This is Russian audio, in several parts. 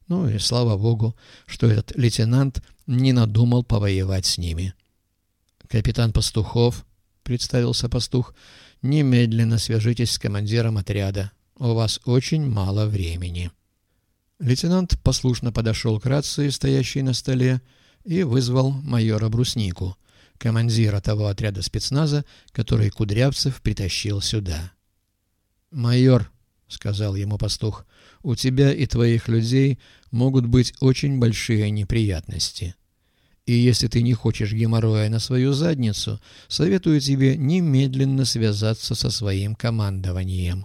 Ну и слава богу, что этот лейтенант не надумал повоевать с ними. «Капитан Пастухов», — представился пастух, — «немедленно свяжитесь с командиром отряда. У вас очень мало времени». Лейтенант послушно подошел к рации, стоящей на столе, и вызвал майора Бруснику, командира того отряда спецназа, который Кудрявцев притащил сюда. «Майор», — сказал ему пастух, — «у тебя и твоих людей могут быть очень большие неприятности. И если ты не хочешь геморроя на свою задницу, советую тебе немедленно связаться со своим командованием».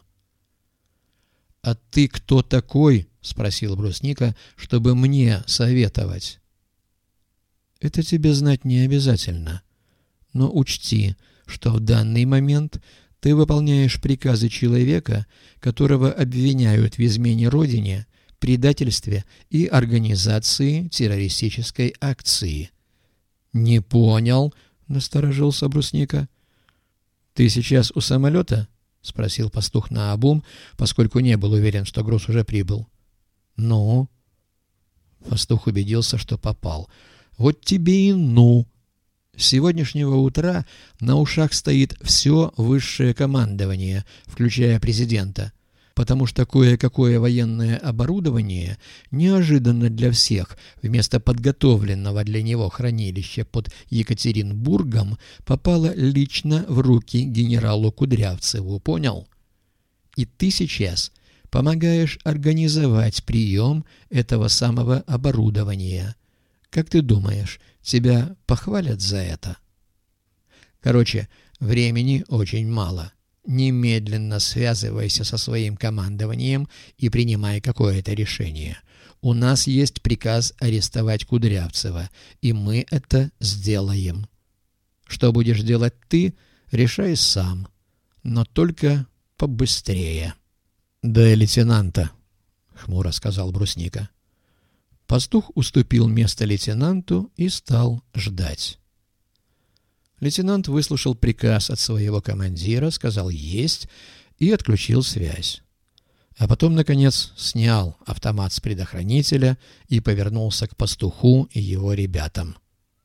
«А ты кто такой?» — спросил Брусника, — «чтобы мне советовать». «Это тебе знать не обязательно. Но учти, что в данный момент ты выполняешь приказы человека, которого обвиняют в измене Родине, предательстве и организации террористической акции». «Не понял», — насторожился Брусника. «Ты сейчас у самолета?» — спросил пастух наобум, поскольку не был уверен, что груз уже прибыл. «Ну?» Пастух убедился, что попал. «Вот тебе и ну!» С сегодняшнего утра на ушах стоит все высшее командование, включая президента, потому что кое-какое военное оборудование неожиданно для всех вместо подготовленного для него хранилища под Екатеринбургом попало лично в руки генералу Кудрявцеву, понял? И ты сейчас помогаешь организовать прием этого самого оборудования. Как ты думаешь, тебя похвалят за это? Короче, времени очень мало. Немедленно связывайся со своим командованием и принимай какое-то решение. У нас есть приказ арестовать Кудрявцева, и мы это сделаем. Что будешь делать ты, решай сам, но только побыстрее. «Да и лейтенанта», — хмуро сказал Брусника. Пастух уступил место лейтенанту и стал ждать. Лейтенант выслушал приказ от своего командира, сказал «есть» и отключил связь. А потом, наконец, снял автомат с предохранителя и повернулся к пастуху и его ребятам.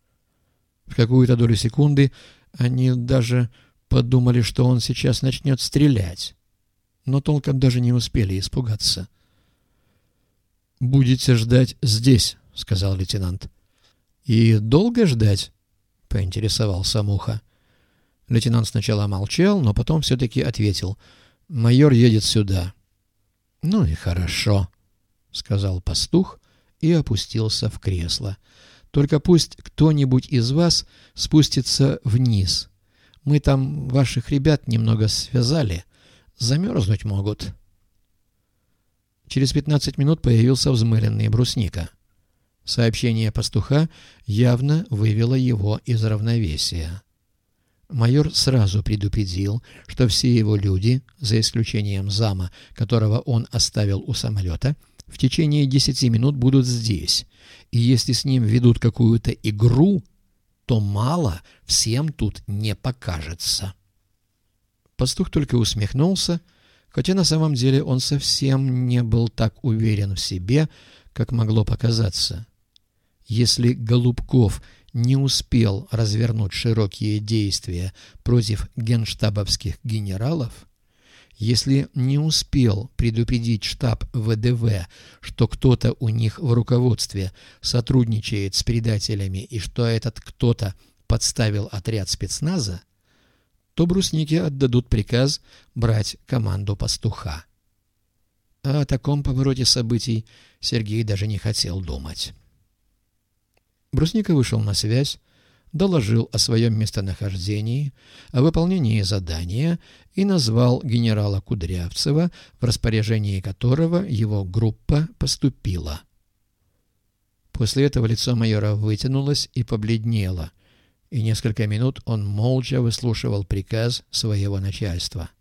В какую-то долю секунды они даже подумали, что он сейчас начнет стрелять, но толком даже не успели испугаться. «Будете ждать здесь», — сказал лейтенант. «И долго ждать?» — поинтересовался Муха. Лейтенант сначала молчал, но потом все-таки ответил. «Майор едет сюда». «Ну и хорошо», — сказал пастух и опустился в кресло. «Только пусть кто-нибудь из вас спустится вниз. Мы там ваших ребят немного связали. Замерзнуть могут». Через 15 минут появился взмыленный Брусника. Сообщение пастуха явно вывело его из равновесия. Майор сразу предупредил, что все его люди, за исключением зама, которого он оставил у самолета, в течение 10 минут будут здесь, и если с ним ведут какую-то игру, то мало всем тут не покажется. Пастух только усмехнулся, хотя на самом деле он совсем не был так уверен в себе, как могло показаться. Если Голубков не успел развернуть широкие действия против генштабовских генералов, если не успел предупредить штаб ВДВ, что кто-то у них в руководстве сотрудничает с предателями и что этот кто-то подставил отряд спецназа, то Бруснике отдадут приказ брать команду пастуха. А о таком повороте событий Сергей даже не хотел думать. Брусника вышел на связь, доложил о своем местонахождении, о выполнении задания и назвал генерала Кудрявцева, в распоряжении которого его группа поступила. После этого лицо майора вытянулось и побледнело, и несколько минут он молча выслушивал приказ своего начальства.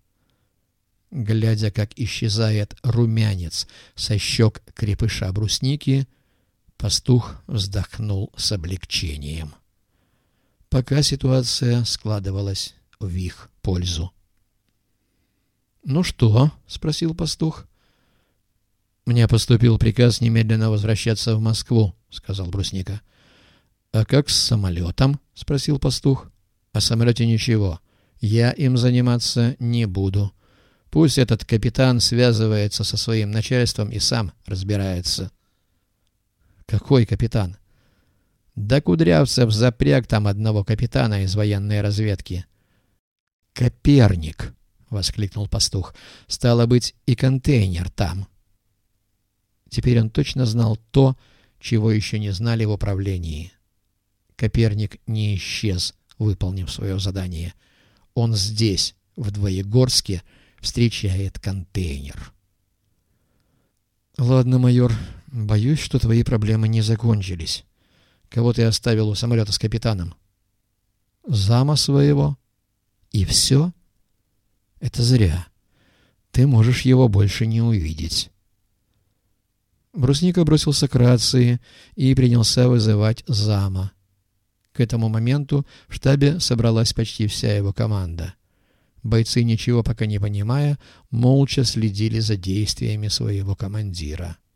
Глядя, как исчезает румянец со щек крепыша Брусники, пастух вздохнул с облегчением. Пока ситуация складывалась в их пользу. «Ну что?» — спросил пастух. «Мне поступил приказ немедленно возвращаться в Москву», — сказал Брусника. «А как с самолетом?» — спросил пастух. «О самолете ничего. Я им заниматься не буду. Пусть этот капитан связывается со своим начальством и сам разбирается». «Какой капитан?» «Да Кудрявцев запряг там одного капитана из военной разведки». «Коперник!» — воскликнул пастух. «Стало быть, и контейнер там». Теперь он точно знал то, чего еще не знали в управлении. Коперник не исчез, выполнив свое задание. Он здесь, в Двоегорске, встречает контейнер. «Ладно, майор, боюсь, что твои проблемы не закончились. Кого ты оставил у самолета с капитаном?» «Зама своего. И все? Это зря. Ты можешь его больше не увидеть». Брусника бросился к рации и принялся вызывать зама. К этому моменту в штабе собралась почти вся его команда. Бойцы, ничего пока не понимая, молча следили за действиями своего командира.